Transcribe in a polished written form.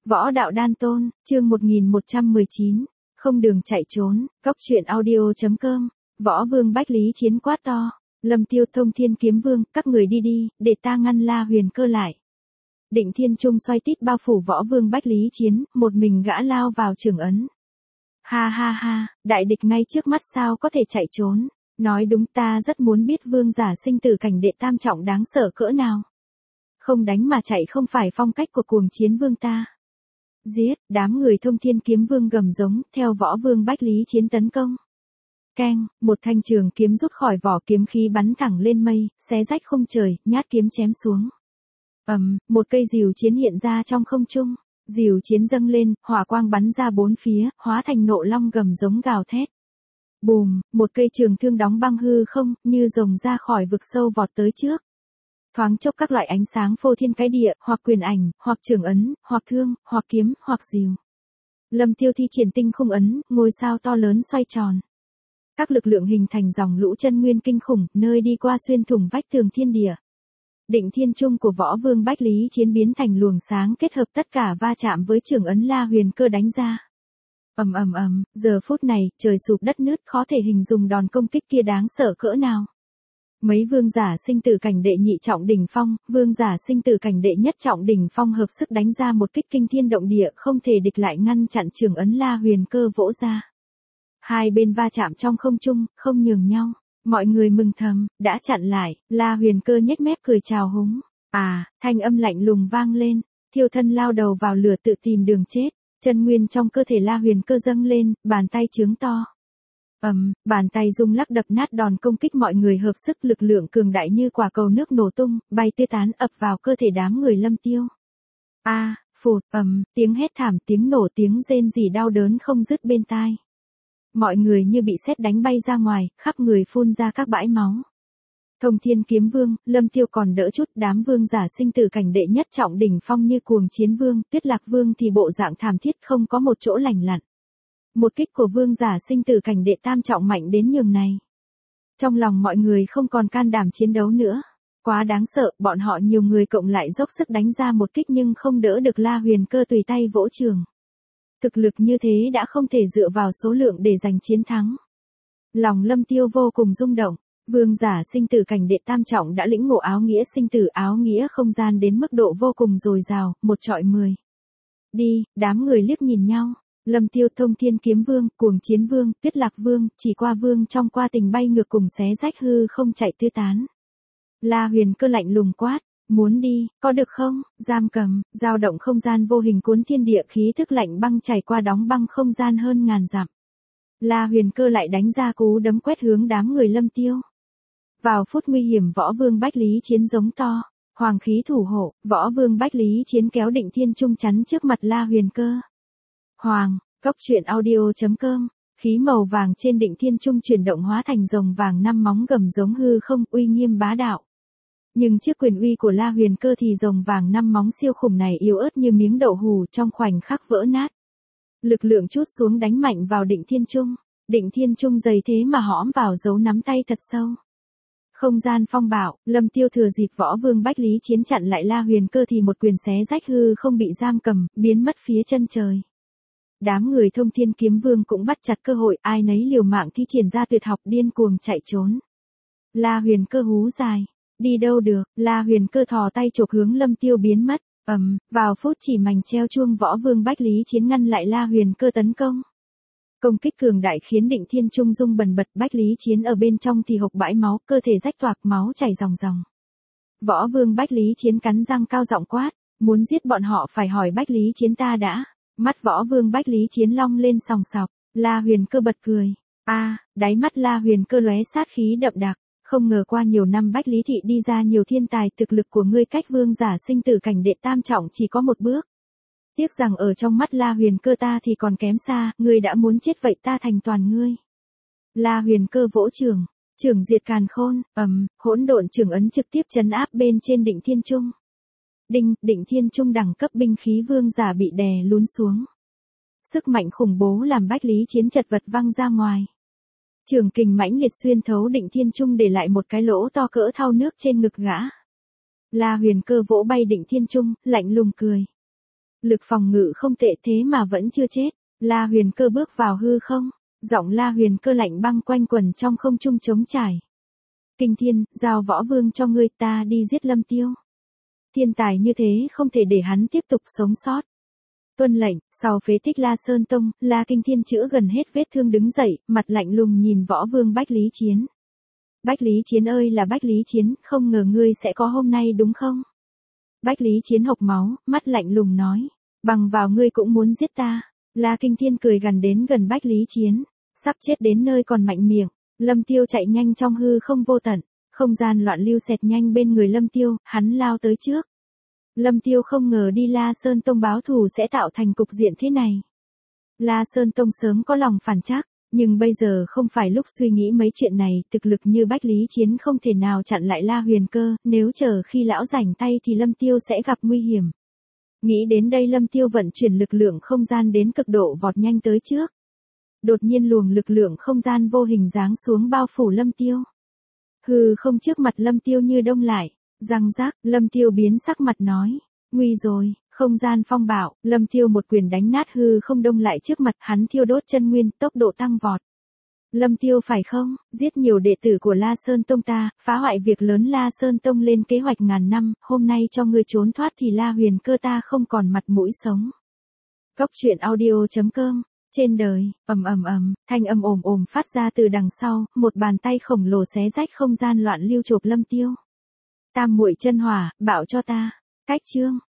Võ đạo đan tôn, chương 1119, không đường chạy trốn, Cóc truyện audio.com, Võ Vương Bách Lý Chiến quát to, Lâm Tiêu Thông Thiên Kiếm Vương, các người đi đi, để ta ngăn La Huyền Cơ lại. Định Thiên Trung xoay tít bao phủ Võ Vương Bách Lý Chiến, một mình gã lao vào trường ấn. Ha ha ha, đại địch ngay trước mắt sao có thể chạy trốn, nói đúng, ta rất muốn biết vương giả sinh tử cảnh đệ tam trọng đáng sợ cỡ nào. Không đánh mà chạy không phải phong cách của cuồng chiến vương ta. Giết, đám người Thông Thiên Kiếm Vương gầm giống, theo Võ Vương Bách Lý Chiến tấn công. Keng, một thanh trường kiếm rút khỏi vỏ, kiếm khí bắn thẳng lên mây, xé rách không trời, nhát kiếm chém xuống. Một cây rìu chiến hiện ra trong không trung, rìu chiến dâng lên, hỏa quang bắn ra bốn phía, hóa thành nộ long gầm giống gào thét. Bùm, một cây trường thương đóng băng hư không, như rồng ra khỏi vực sâu vọt tới trước. Thoáng chốc các loại ánh sáng phô thiên cái địa, hoặc quyền ảnh, hoặc trường ấn, hoặc thương, hoặc kiếm, hoặc rìu. Lâm Tiêu thi triển tinh khung ấn, ngôi sao to lớn xoay tròn. Các lực lượng hình thành dòng lũ chân nguyên kinh khủng, nơi đi qua xuyên thủng vách tường thiên địa. Định Thiên Trung của Võ Vương Bách Lý Chiến biến thành luồng sáng kết hợp tất cả va chạm với trường ấn La Huyền Cơ đánh ra. Giờ phút này, trời sụp đất nứt, khó thể hình dung đòn công kích kia đáng sợ cỡ nào. Mấy vương giả sinh tử cảnh đệ nhị trọng đỉnh phong, vương giả sinh tử cảnh đệ nhất trọng đỉnh phong hợp sức đánh ra một kích kinh thiên động địa, không thể địch lại, ngăn chặn trường ấn La Huyền Cơ vỗ ra. Hai bên va chạm trong không trung, không nhường nhau. Mọi người mừng thầm, đã chặn lại, La Huyền Cơ nhếch mép cười chào húng. Thanh âm lạnh lùng vang lên, thiêu thân lao đầu vào lửa tự tìm đường chết, chân nguyên trong cơ thể La Huyền Cơ dâng lên, bàn tay trướng to. Bàn tay rung lắc đập nát đòn công kích, mọi người hợp sức, lực lượng cường đại như quả cầu nước nổ tung, bay tứ tán ập vào cơ thể đám người Lâm Tiêu. Phụt, tiếng hét thảm, tiếng nổ, tiếng rên rỉ đau đớn không dứt bên tai. Mọi người như bị sét đánh bay ra ngoài, khắp người phun ra các bãi máu. Thông Thiên Kiếm Vương, Lâm Tiêu còn đỡ chút, đám vương giả sinh tử cảnh đệ nhất trọng đỉnh phong như Cuồng Chiến Vương, Tuyết Lạc Vương thì bộ dạng thảm thiết, không có một chỗ lành lặn. Một kích của vương giả sinh tử cảnh đệ tam trọng mạnh đến nhường này. Trong lòng mọi người không còn can đảm chiến đấu nữa. Quá đáng sợ, bọn họ nhiều người cộng lại dốc sức đánh ra một kích nhưng không đỡ được La Huyền Cơ tùy tay vỗ trường. Thực lực như thế đã không thể dựa vào số lượng để giành chiến thắng. Lòng Lâm Tiêu vô cùng rung động, vương giả sinh tử cảnh đệ tam trọng đã lĩnh ngộ áo nghĩa sinh tử, áo nghĩa không gian đến mức độ vô cùng dồi dào, một trọi 10. Đi, đám người liếc nhìn nhau, Lâm Tiêu, Thông Thiên Kiếm Vương, Cuồng Chiến Vương, Tuyết Lạc Vương, Chỉ Qua Vương trong qua tình bay ngược cùng xé rách hư không chạy tứ tán. La Huyền Cơ lạnh lùng quát. Muốn đi, có được không? Giam cầm, dao động không gian vô hình cuốn thiên địa, khí thức lạnh băng chảy qua đóng băng không gian hơn ngàn dặm. La Huyền Cơ lại đánh ra cú đấm quét hướng đám người Lâm Tiêu. Vào phút nguy hiểm, Võ Vương Bách Lý Chiến giống to, hoàng khí thủ hộ, Võ Vương Bách Lý Chiến kéo Định Thiên Trung chắn trước mặt La Huyền Cơ. Cóc truyện audio.com, khí màu vàng trên Định Thiên Trung chuyển động hóa thành rồng vàng 5 móng gầm giống hư không, uy nghiêm bá đạo. Nhưng trước quyền uy của La Huyền Cơ thì rồng vàng 5 móng siêu khủng này yếu ớt như miếng đậu hù, trong khoảnh khắc vỡ nát. Lực lượng trút xuống đánh mạnh vào Định Thiên Trung. Định Thiên Trung dày thế mà hõm vào dấu nắm tay thật sâu. Không gian phong bạo, Lâm Tiêu thừa dịp Võ Vương Bách Lý Chiến chặn lại La Huyền Cơ thì một quyền xé rách hư không, bị giam cầm, biến mất phía chân trời. Đám người Thông Thiên Kiếm Vương cũng bắt chặt cơ hội, ai nấy liều mạng thi triển ra tuyệt học, điên cuồng chạy trốn. La Huyền Cơ hú dài. Đi đâu được, La Huyền Cơ thò tay chộp hướng Lâm Tiêu biến mất. Vào phút chỉ mảnh treo chuông, Võ Vương Bách Lý Chiến ngăn lại La Huyền Cơ tấn công. Công kích cường đại khiến Định Thiên Trung rung bần bật, Bách Lý Chiến ở bên trong thì hộc bãi máu, cơ thể rách toạc, máu chảy ròng ròng. Võ Vương Bách Lý Chiến cắn răng cao giọng quát, muốn giết bọn họ phải hỏi Bách Lý Chiến ta đã. Mắt Võ Vương Bách Lý Chiến long lên sòng sọc, La Huyền Cơ bật cười. Đáy mắt La Huyền Cơ lóe sát khí đậm đặc. Không ngờ qua nhiều năm Bách Lý thị đi ra nhiều thiên tài, thực lực của ngươi cách vương giả sinh tử cảnh đệ tam trọng chỉ có một bước. Tiếc rằng ở trong mắt La Huyền Cơ ta thì còn kém xa, ngươi đã muốn chết vậy ta thành toàn ngươi. La Huyền Cơ vỗ trường diệt càn khôn, hỗn độn trường ấn trực tiếp trấn áp bên trên Định Thiên Trung. Định Thiên Trung đẳng cấp binh khí vương giả bị đè lún xuống. Sức mạnh khủng bố làm Bách Lý Chiến chật vật văng ra ngoài. Trường kình mãnh liệt xuyên thấu Định Thiên Trung, để lại một cái lỗ to cỡ thau nước trên ngực gã. La Huyền Cơ vỗ bay Định Thiên Trung, lạnh lùng cười. Lực phòng ngự không tệ thế mà vẫn chưa chết. La Huyền Cơ bước vào hư không. Giọng La Huyền Cơ lạnh băng quanh quẩn trong không trung trống trải. Kinh Thiên, giao Võ Vương cho ngươi, ta đi giết Lâm Tiêu. Thiên tài như thế không thể để hắn tiếp tục sống sót. Tuân lệnh, sau phế tích La Sơn Tông, La Kinh Thiên chữa gần hết vết thương đứng dậy, mặt lạnh lùng nhìn Võ Vương Bách Lý Chiến. Bách Lý Chiến ơi là Bách Lý Chiến, không ngờ ngươi sẽ có hôm nay đúng không? Bách Lý Chiến hộc máu, mắt lạnh lùng nói. Bằng vào ngươi cũng muốn giết ta. La Kinh Thiên cười gần đến gần Bách Lý Chiến. Sắp chết đến nơi còn mạnh miệng. Lâm Tiêu chạy nhanh trong hư không vô tận. Không gian loạn lưu xẹt nhanh bên người Lâm Tiêu, hắn lao tới trước. Lâm Tiêu không ngờ đi La Sơn Tông báo thù sẽ tạo thành cục diện thế này. La Sơn Tông sớm có lòng phản trắc, nhưng bây giờ không phải lúc suy nghĩ mấy chuyện này, thực lực như Bách Lý Chiến không thể nào chặn lại La Huyền Cơ, nếu chờ khi lão rảnh tay thì Lâm Tiêu sẽ gặp nguy hiểm. Nghĩ đến đây Lâm Tiêu vận chuyển lực lượng không gian đến cực độ vọt nhanh tới trước. Đột nhiên luồng lực lượng không gian vô hình giáng xuống bao phủ Lâm Tiêu. Hư không trước mặt Lâm Tiêu như đông lại, răng rác, Lâm Tiêu biến sắc mặt nói, nguy rồi, không gian phong bạo, Lâm Tiêu một quyền đánh nát hư không đông lại trước mặt, hắn thiêu đốt chân nguyên, tốc độ tăng vọt. Lâm Tiêu phải không, giết nhiều đệ tử của La Sơn Tông ta, phá hoại việc lớn La Sơn Tông lên kế hoạch ngàn năm, hôm nay cho ngươi trốn thoát thì La Huyền Cơ ta không còn mặt mũi sống. Cốc truyện audio.com. Trên đời, thanh âm ồm ồm phát ra từ đằng sau, một bàn tay khổng lồ xé rách không gian loạn lưu chộp Lâm Tiêu. Tam muội chân hỏa, bảo cho ta. Cách chương.